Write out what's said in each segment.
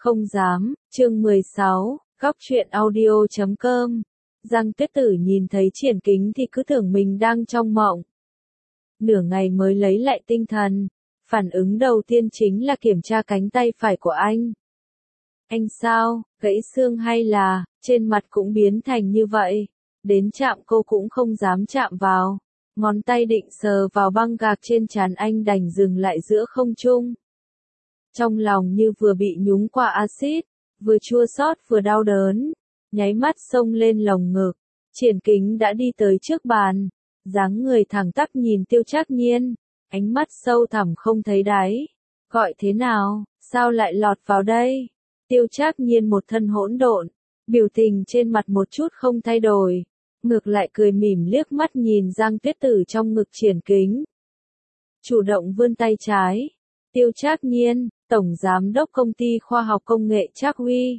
Không dám, chương 16, góc truyện audio.com. Giang Tuyết Tử nhìn thấy Triển Kính thì cứ tưởng mình đang trong mộng. Nửa ngày mới lấy lại tinh thần, phản ứng đầu tiên chính là kiểm tra cánh tay phải của anh. Anh sao, gãy xương hay là, trên mặt cũng biến thành như vậy, đến chạm cô cũng không dám chạm vào. Ngón tay định sờ vào băng gạc trên trán anh đành dừng lại giữa không trung. Trong lòng như vừa bị nhúng qua axit, vừa chua xót vừa đau đớn, nháy mắt xông lên lồng ngực. Triển Kính đã đi tới trước bàn, dáng người thẳng tắp nhìn Tiêu Trác Nhiên, ánh mắt sâu thẳm không thấy đáy. Gọi thế nào, sao lại lọt vào đây? Tiêu Trác Nhiên một thân hỗn độn, biểu tình trên mặt một chút không thay đổi, ngược lại cười mỉm liếc mắt nhìn Giang Tuyết Tử trong ngực Triển Kính. Chủ động vươn tay trái. Tiêu Trác Nhiên, Tổng Giám đốc Công ty Khoa học Công nghệ Trác Huy.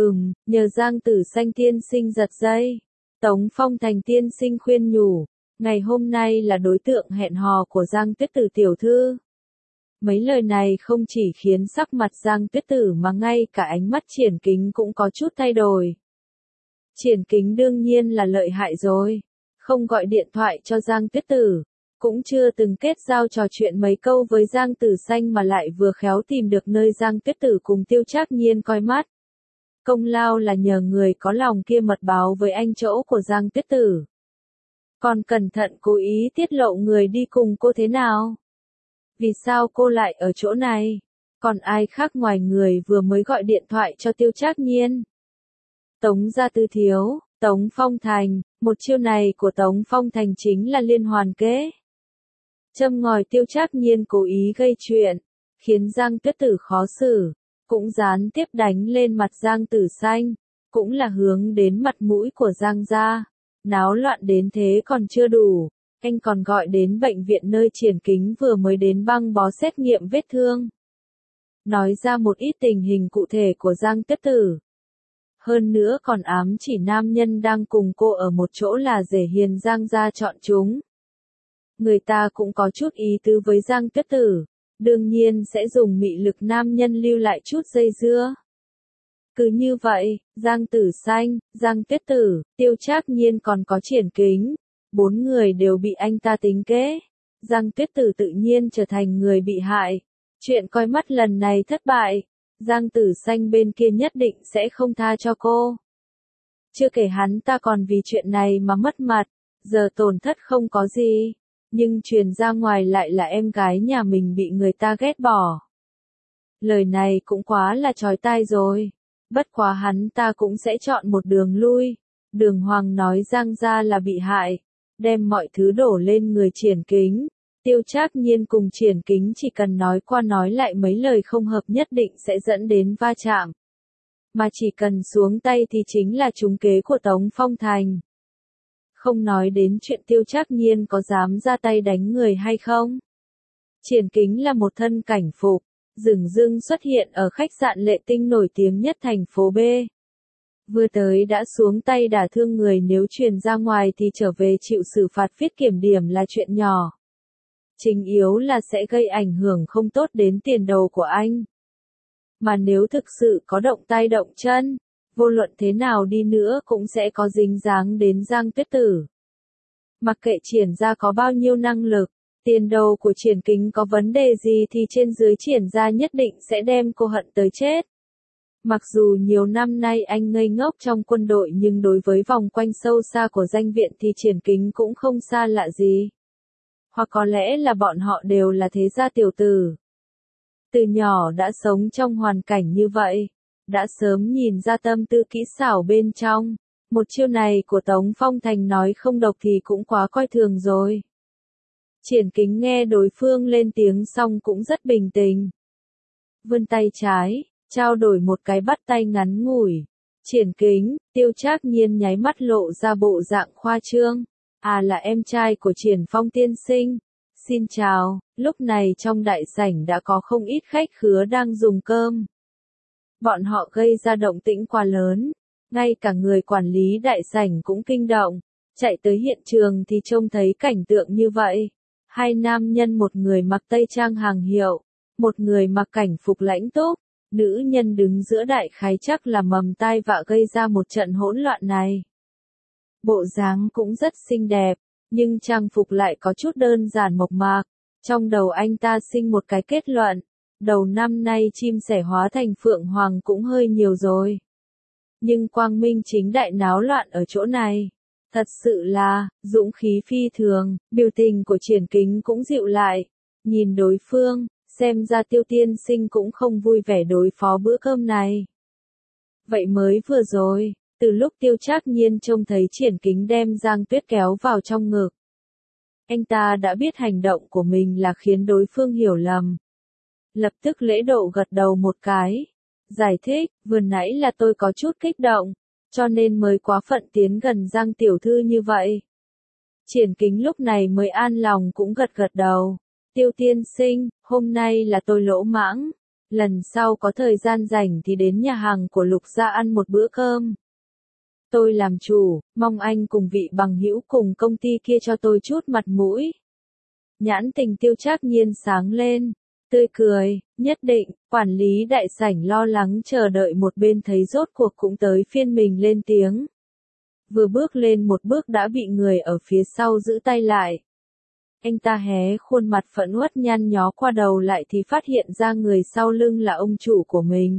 Nhờ Giang Tử Xanh tiên sinh giật dây. Tống Phong Thành tiên sinh khuyên nhủ, ngày hôm nay là đối tượng hẹn hò của Giang Tuyết Tử tiểu thư. Mấy lời này không chỉ khiến sắc mặt Giang Tuyết Tử mà ngay cả ánh mắt Triển Kính cũng có chút thay đổi. Triển Kính đương nhiên là lợi hại rồi, không gọi điện thoại cho Giang Tuyết Tử, cũng chưa từng kết giao trò chuyện mấy câu với Giang Tử Xanh mà lại vừa khéo tìm được nơi Giang Tuyết Tử cùng Tiêu Trác Nhiên coi mắt. Công lao là nhờ người có lòng kia mật báo với anh chỗ của Giang Tuyết Tử. Còn cẩn thận cố ý tiết lộ người đi cùng cô thế nào? Vì sao cô lại ở chỗ này? Còn ai khác ngoài người vừa mới gọi điện thoại cho Tiêu Trác Nhiên? Tống Gia Tư thiếu, Tống Phong Thành, một chiêu này của Tống Phong Thành chính là liên hoàn kế. Châm ngòi Tiêu Trác Nhiên cố ý gây chuyện, khiến Giang Tuyết Tử khó xử, cũng gián tiếp đánh lên mặt Giang Tử Xanh, cũng là hướng đến mặt mũi của Giang gia. Náo loạn đến thế còn chưa đủ, anh còn gọi đến bệnh viện nơi Triển Kính vừa mới đến băng bó xét nghiệm vết thương. Nói ra một ít tình hình cụ thể của Giang Tuyết Tử. Hơn nữa còn ám chỉ nam nhân đang cùng cô ở một chỗ là rể hiền Giang gia chọn chúng. Người ta cũng có chút ý tứ với Giang Tuyết Tử, đương nhiên sẽ dùng mị lực nam nhân lưu lại chút dây dưa. Cứ như vậy, Giang Tử Xanh, Giang Tuyết Tử, Tiêu Trác Nhiên còn có Triển Kính, 4 người đều bị anh ta tính kế. Giang Tuyết Tử tự nhiên trở thành người bị hại. Chuyện coi mắt lần này thất bại, Giang Tử Xanh bên kia nhất định sẽ không tha cho cô. Chưa kể hắn ta còn vì chuyện này mà mất mặt, giờ tổn thất không có gì, nhưng truyền ra ngoài lại là em gái nhà mình bị người ta ghét bỏ. Lời này cũng quá là chói tai rồi. Bất quá hắn ta cũng sẽ chọn một đường lui. Đường Hoàng nói Giang gia là bị hại, đem mọi thứ đổ lên người Triển Kính. Tiêu Trác Nhiên cùng Triển Kính chỉ cần nói qua nói lại mấy lời không hợp nhất định sẽ dẫn đến va chạm. Mà chỉ cần xuống tay thì chính là trúng kế của Tống Phong Thành. Không nói đến chuyện Tiêu Trác Nhiên có dám ra tay đánh người hay không. Triển Kính là một thân cảnh phục, dửng dưng xuất hiện ở khách sạn Lệ Tinh nổi tiếng nhất thành phố B. Vừa tới đã xuống tay đả thương người, nếu truyền ra ngoài thì trở về chịu xử phạt viết kiểm điểm là chuyện nhỏ. Chính yếu là sẽ gây ảnh hưởng không tốt đến tiền đồ của anh. Mà nếu thực sự có động tay động chân, vô luận thế nào đi nữa cũng sẽ có dính dáng đến Giang Tuyết Tử. Mặc kệ Triển gia có bao nhiêu năng lực, tiền đồ của Triển Kính có vấn đề gì thì trên dưới Triển gia nhất định sẽ đem cô hận tới chết. Mặc dù nhiều năm nay anh ngây ngốc trong quân đội nhưng đối với vòng quanh sâu xa của danh viện thì Triển Kính cũng không xa lạ gì. Hoặc có lẽ là bọn họ đều là thế gia tiểu tử. Từ nhỏ đã sống trong hoàn cảnh như vậy, đã sớm nhìn ra tâm tư kỹ xảo bên trong. Một chiêu này của Tống Phong Thành nói không độc thì cũng quá coi thường rồi. Triển Kính nghe đối phương lên tiếng xong cũng rất bình tĩnh. Vươn tay trái, trao đổi một cái bắt tay ngắn ngủi. Triển Kính, Tiêu Trác Nhiên nháy mắt lộ ra bộ dạng khoa trương. À, là em trai của Triển Phong tiên sinh. Xin chào. Lúc này trong đại sảnh đã có không ít khách khứa đang dùng cơm. Bọn họ gây ra động tĩnh quá lớn, ngay cả người quản lý đại sảnh cũng kinh động, chạy tới hiện trường thì trông thấy cảnh tượng như vậy. Hai nam nhân, một người mặc tây trang hàng hiệu, một người mặc cảnh phục lãnh túc, Nữ nhân đứng giữa đại khái chắc là mầm tai vạ gây ra một trận hỗn loạn này. Bộ dáng cũng rất xinh đẹp, nhưng trang phục lại có chút đơn giản mộc mạc. Trong đầu anh ta sinh một cái kết luận, đầu năm nay chim sẻ hóa thành phượng hoàng cũng hơi nhiều rồi. Nhưng quang minh chính đại náo loạn ở chỗ này. Thật sự là, dũng khí phi thường, biểu tình của Triển Kính cũng dịu lại. Nhìn đối phương, xem ra Tiêu tiên sinh cũng không vui vẻ đối phó bữa cơm này. Vậy mới vừa rồi, từ lúc Tiêu Trác Nhiên trông thấy Triển Kính đem Giang Tuyết kéo vào trong ngực. Anh ta đã biết hành động của mình là khiến đối phương hiểu lầm. Lập tức lễ độ gật đầu một cái. Giải thích, vừa nãy là tôi có chút kích động, cho nên mới quá phận tiến gần Giang tiểu thư như vậy. Triển Kính lúc này mới an lòng cũng gật gật đầu. Tiêu tiên sinh, hôm nay là tôi lỗ mãng. Lần sau có thời gian rảnh thì đến nhà hàng của Lục gia ăn một bữa cơm. Tôi làm chủ, mong anh cùng vị bằng hữu cùng công ty kia cho tôi chút mặt mũi. Nhãn tình Tiêu Trác Nhiên sáng lên, tươi cười, nhất định. Quản lý đại sảnh lo lắng chờ đợi một bên thấy rốt cuộc cũng tới phiên mình lên tiếng. Vừa bước lên một bước đã bị người ở phía sau giữ tay lại. Anh ta hé khuôn mặt phẫn uất nhăn nhó qua đầu lại thì phát hiện ra người sau lưng là ông chủ của mình.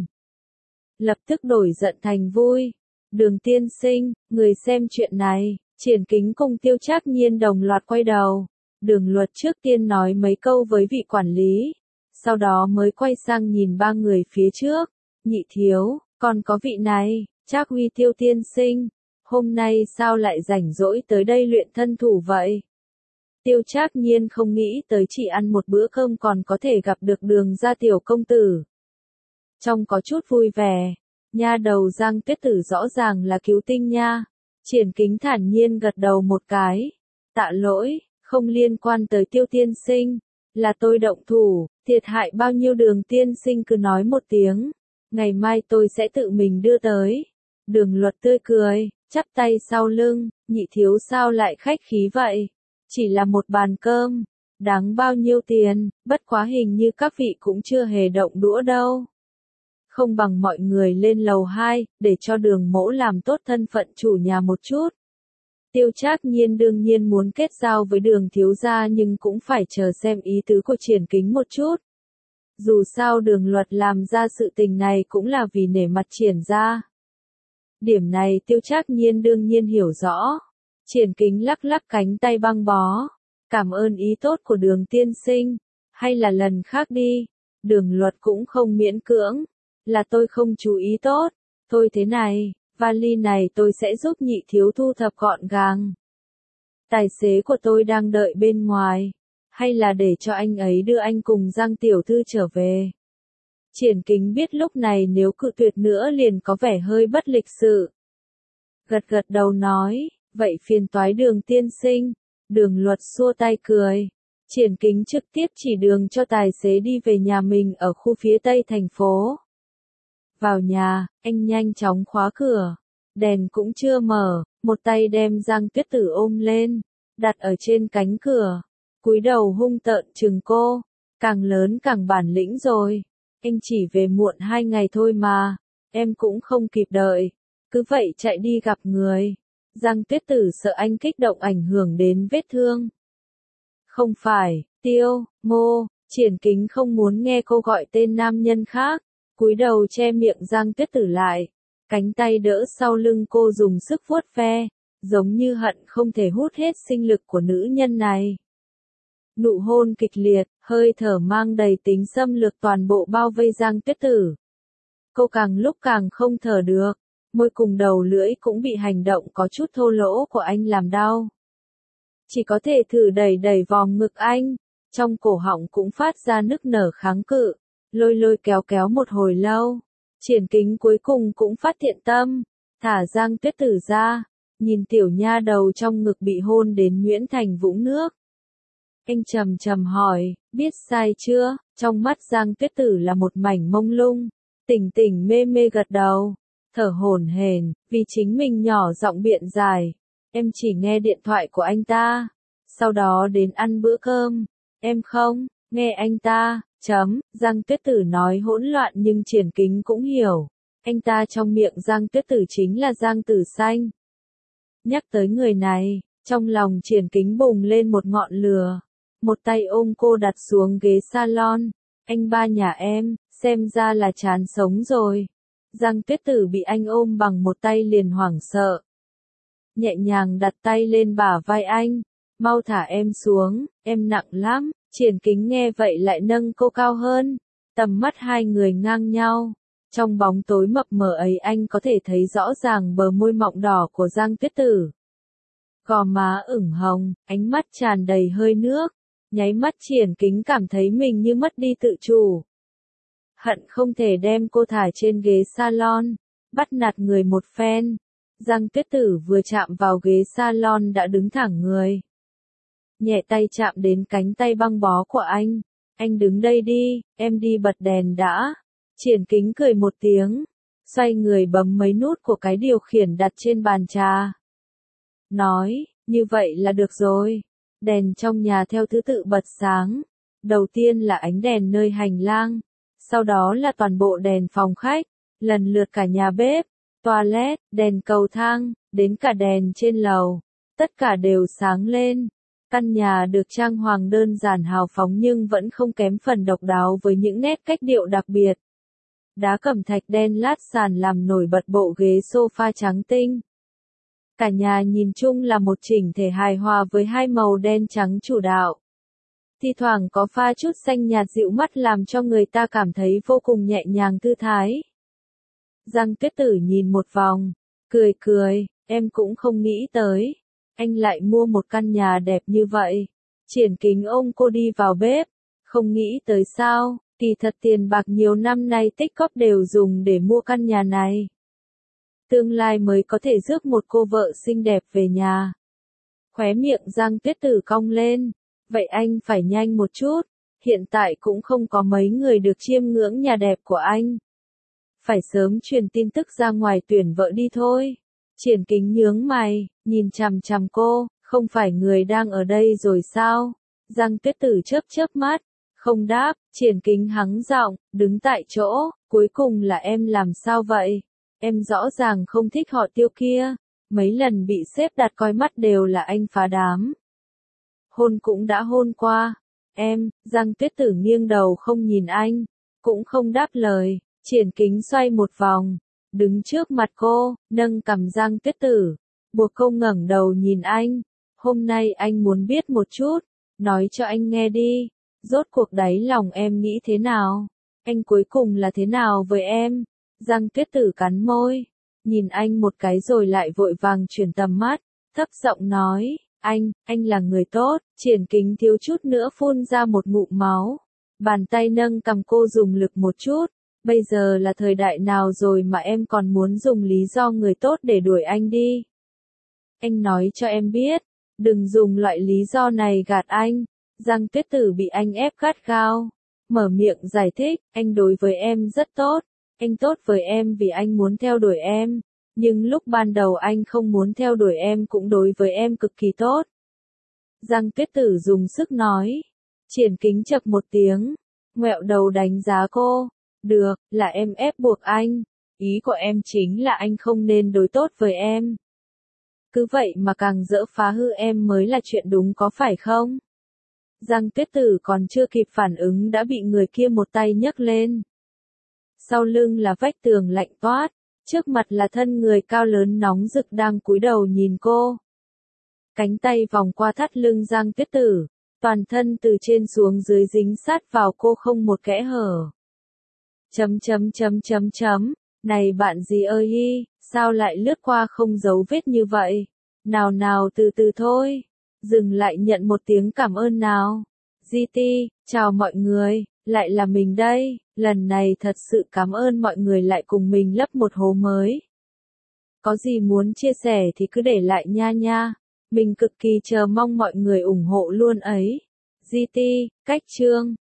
Lập tức đổi giận thành vui. Đường tiên sinh, người xem chuyện này. Triển Kính cùng Tiêu Trác Nhiên đồng loạt quay đầu. Đường Luật trước tiên nói mấy câu với vị quản lý. Sau đó mới quay sang nhìn ba người phía trước. Nhị thiếu, còn có vị này, Trác Huy Tiêu tiên sinh. Hôm nay sao lại rảnh rỗi tới đây luyện thân thủ vậy? Tiêu Trác Nhiên không nghĩ tới chỉ ăn một bữa cơm còn có thể gặp được Đường gia tiểu công tử. Trông có chút vui vẻ. Nha đầu Giang Tuyết Tử rõ ràng là cứu tinh nha. Triển Kính thản nhiên gật đầu một cái. Tạ lỗi, không liên quan tới Tiêu tiên sinh. Là tôi động thủ, thiệt hại bao nhiêu Đường tiên sinh cứ nói một tiếng. Ngày mai tôi sẽ tự mình đưa tới. Đường Luật tươi cười, chắp tay sau lưng, nhị thiếu sao lại khách khí vậy? Chỉ là một bàn cơm, đáng bao nhiêu tiền, bất quá hình như các vị cũng chưa hề động đũa đâu. Không bằng mọi người lên lầu 2, để cho Đường mỗ làm tốt thân phận chủ nhà một chút. Tiêu Trác Nhiên đương nhiên muốn kết giao với Đường thiếu gia nhưng cũng phải chờ xem ý tứ của Triển Kính một chút. Dù sao Đường Luật làm ra sự tình này cũng là vì nể mặt Triển gia. Điểm này Tiêu Trác Nhiên đương nhiên hiểu rõ. Triển Kính lắc lắc cánh tay băng bó. Cảm ơn ý tốt của Đường tiên sinh. Hay là lần khác đi. Đường Luật cũng không miễn cưỡng. Là tôi không chú ý tốt. Thôi thế này, vali này tôi sẽ giúp nhị thiếu thu thập gọn gàng. Tài xế của tôi đang đợi bên ngoài. Hay là để cho anh ấy đưa anh cùng Giang tiểu thư trở về. Triển Kính biết lúc này nếu cự tuyệt nữa liền có vẻ hơi bất lịch sự. Gật gật đầu nói, vậy phiền toái Đường tiên sinh. Đường Luật xua tay cười. Triển Kính trực tiếp chỉ đường cho tài xế đi về nhà mình ở khu phía tây thành phố. Vào nhà, anh nhanh chóng khóa cửa. Đèn cũng chưa mở, một tay đem Giang Tuyết Tử ôm lên, đặt ở trên cánh cửa. Cúi đầu hung tợn chừng cô. Càng lớn càng bản lĩnh rồi. Anh chỉ về muộn 2 ngày thôi mà. Em cũng không kịp đợi. Cứ vậy chạy đi gặp người. Giang Tuyết Tử sợ anh kích động ảnh hưởng đến vết thương. Không phải, Tiêu, Ngô. Triển Kính không muốn nghe cô gọi tên nam nhân khác. Cúi đầu che miệng Giang Tuyết Tử lại. Cánh tay đỡ sau lưng cô dùng sức vuốt ve. Giống như hận không thể hút hết sinh lực của nữ nhân này. Nụ hôn kịch liệt, hơi thở mang đầy tính xâm lược toàn bộ bao vây Giang Tuyết Tử. Cô càng lúc càng không thở được. Môi cùng đầu lưỡi cũng bị hành động có chút thô lỗ của anh làm đau. Chỉ có thể thử đẩy đẩy vòng ngực anh. Trong cổ họng cũng phát ra nức nở kháng cự. Lôi lôi kéo kéo một hồi lâu. Triển Kính cuối cùng cũng phát thiện tâm. Thả Giang Tuyết Tử ra. Nhìn tiểu nha đầu trong ngực bị hôn đến nhuyễn thành vũng nước. Anh trầm trầm hỏi, biết sai chưa? Trong mắt Giang Tuyết Tử là một mảnh mông lung. Tỉnh tỉnh mê mê gật đầu. Thở hổn hển, vì chính mình nhỏ giọng biện giải. Em chỉ nghe điện thoại của anh ta. Sau đó đến ăn bữa cơm. Em không, nghe anh ta, Giang Tuyết Tử nói hỗn loạn nhưng Triển Kính cũng hiểu. Anh ta trong miệng Giang Tuyết Tử chính là Giang Tử Xanh. Nhắc tới người này, trong lòng Triển Kính bùng lên một ngọn lửa. Một tay ôm cô đặt xuống ghế salon. Anh ba nhà em, xem ra là chán sống rồi. Giang Tuyết Tử bị anh ôm bằng một tay liền hoảng sợ. Nhẹ nhàng đặt tay lên bả vai anh. Mau thả em xuống, em nặng lắm. Triển Kính nghe vậy lại nâng cô cao hơn. Tầm mắt hai người ngang nhau. Trong bóng tối mập mờ ấy anh có thể thấy rõ ràng bờ môi mọng đỏ của Giang Tuyết Tử. Gò má ửng hồng, ánh mắt tràn đầy hơi nước. Nháy mắt Triển Kính cảm thấy mình như mất đi tự chủ. Hận không thể đem cô thả trên ghế salon, bắt nạt người một phen. Giang Tuyết Tử vừa chạm vào ghế salon đã đứng thẳng người. Nhẹ tay chạm đến cánh tay băng bó của anh. Anh đứng đây đi, em đi bật đèn đã. Triển Kính cười một tiếng, xoay người bấm mấy nút của cái điều khiển đặt trên bàn trà. Nói, như vậy là được rồi. Đèn trong nhà theo thứ tự bật sáng. Đầu tiên là ánh đèn nơi hành lang. Sau đó là toàn bộ đèn phòng khách. Lần lượt cả nhà bếp, toilet, đèn cầu thang, đến cả đèn trên lầu. Tất cả đều sáng lên. Căn nhà được trang hoàng đơn giản hào phóng nhưng vẫn không kém phần độc đáo với những nét cách điệu đặc biệt. Đá cẩm thạch đen lát sàn làm nổi bật bộ ghế sofa trắng tinh. Cả nhà nhìn chung là một chỉnh thể hài hòa với hai màu đen trắng chủ đạo. Thi thoảng có pha chút xanh nhạt dịu mắt làm cho người ta cảm thấy vô cùng nhẹ nhàng thư thái. Giang Tuyết Tử nhìn một vòng, cười cười, em cũng không nghĩ tới. Anh lại mua một căn nhà đẹp như vậy. Triển Kính ôm cô đi vào bếp, không nghĩ tới sao, kỳ thật tiền bạc nhiều năm nay tích góp đều dùng để mua căn nhà này. Tương lai mới có thể rước một cô vợ xinh đẹp về nhà. Khóe miệng Giang Tuyết Tử cong lên, vậy anh phải nhanh một chút, hiện tại cũng không có mấy người được chiêm ngưỡng nhà đẹp của anh. Phải sớm truyền tin tức ra ngoài tuyển vợ đi thôi. Triển Kính nhướng mày, nhìn chằm chằm cô, không phải người đang ở đây rồi sao? Giang Tuyết Tử chớp chớp mắt, không đáp. Triển Kính hắng giọng, đứng tại chỗ, cuối cùng là em làm sao vậy? Em rõ ràng không thích họ Tiêu kia, mấy lần bị sếp đặt coi mắt đều là anh phá đám. Hôn cũng đã hôn qua, Giang Tuyết Tử nghiêng đầu không nhìn anh, cũng không đáp lời. Triển Kính xoay một vòng, đứng trước mặt cô, nâng cằm Giang Tuyết Tử, buộc cô ngẩng đầu nhìn anh. Hôm nay anh muốn biết một chút, nói cho anh nghe đi, rốt cuộc đáy lòng em nghĩ thế nào? Anh cuối cùng là thế nào với em? Giang Tuyết Tử cắn môi, nhìn anh một cái rồi lại vội vàng chuyển tầm mắt, thấp giọng nói, anh là người tốt. Triển Kính thiếu chút nữa phun ra một ngụm máu, bàn tay nâng cằm cô dùng lực một chút. Bây giờ là thời đại nào rồi mà em còn muốn dùng lý do người tốt để đuổi anh đi? Anh nói cho em biết, đừng dùng loại lý do này gạt anh. Giang Tuyết Tử bị anh ép gắt gao, mở miệng giải thích, anh đối với em rất tốt. Anh tốt với em vì anh muốn theo đuổi em, nhưng lúc ban đầu anh không muốn theo đuổi em cũng đối với em cực kỳ tốt. Giang Tuyết Tử dùng sức nói. Triển Kính chậc một tiếng, ngoẹo đầu đánh giá cô. Được, là em ép buộc anh. Ý của em chính là anh không nên đối tốt với em. Cứ vậy mà càng dỡ phá hư em mới là chuyện đúng có phải không? Giang Tuyết Tử còn chưa kịp phản ứng đã bị người kia một tay nhấc lên. Sau lưng là vách tường lạnh toát, trước mặt là thân người cao lớn nóng rực đang cúi đầu nhìn cô. Cánh tay vòng qua thắt lưng Giang Tuyết Tử, toàn thân từ trên xuống dưới dính sát vào cô không một kẽ hở. Này bạn gì ơi hi, sao lại lướt qua không dấu vết như vậy? Nào nào từ từ thôi. Dừng lại nhận một tiếng cảm ơn nào. GT, chào mọi người, lại là mình đây, lần này thật sự cảm ơn mọi người lại cùng mình lấp một hố mới. Có gì muốn chia sẻ thì cứ để lại nha. Mình cực kỳ chờ mong mọi người ủng hộ luôn ấy. GT, cách chương.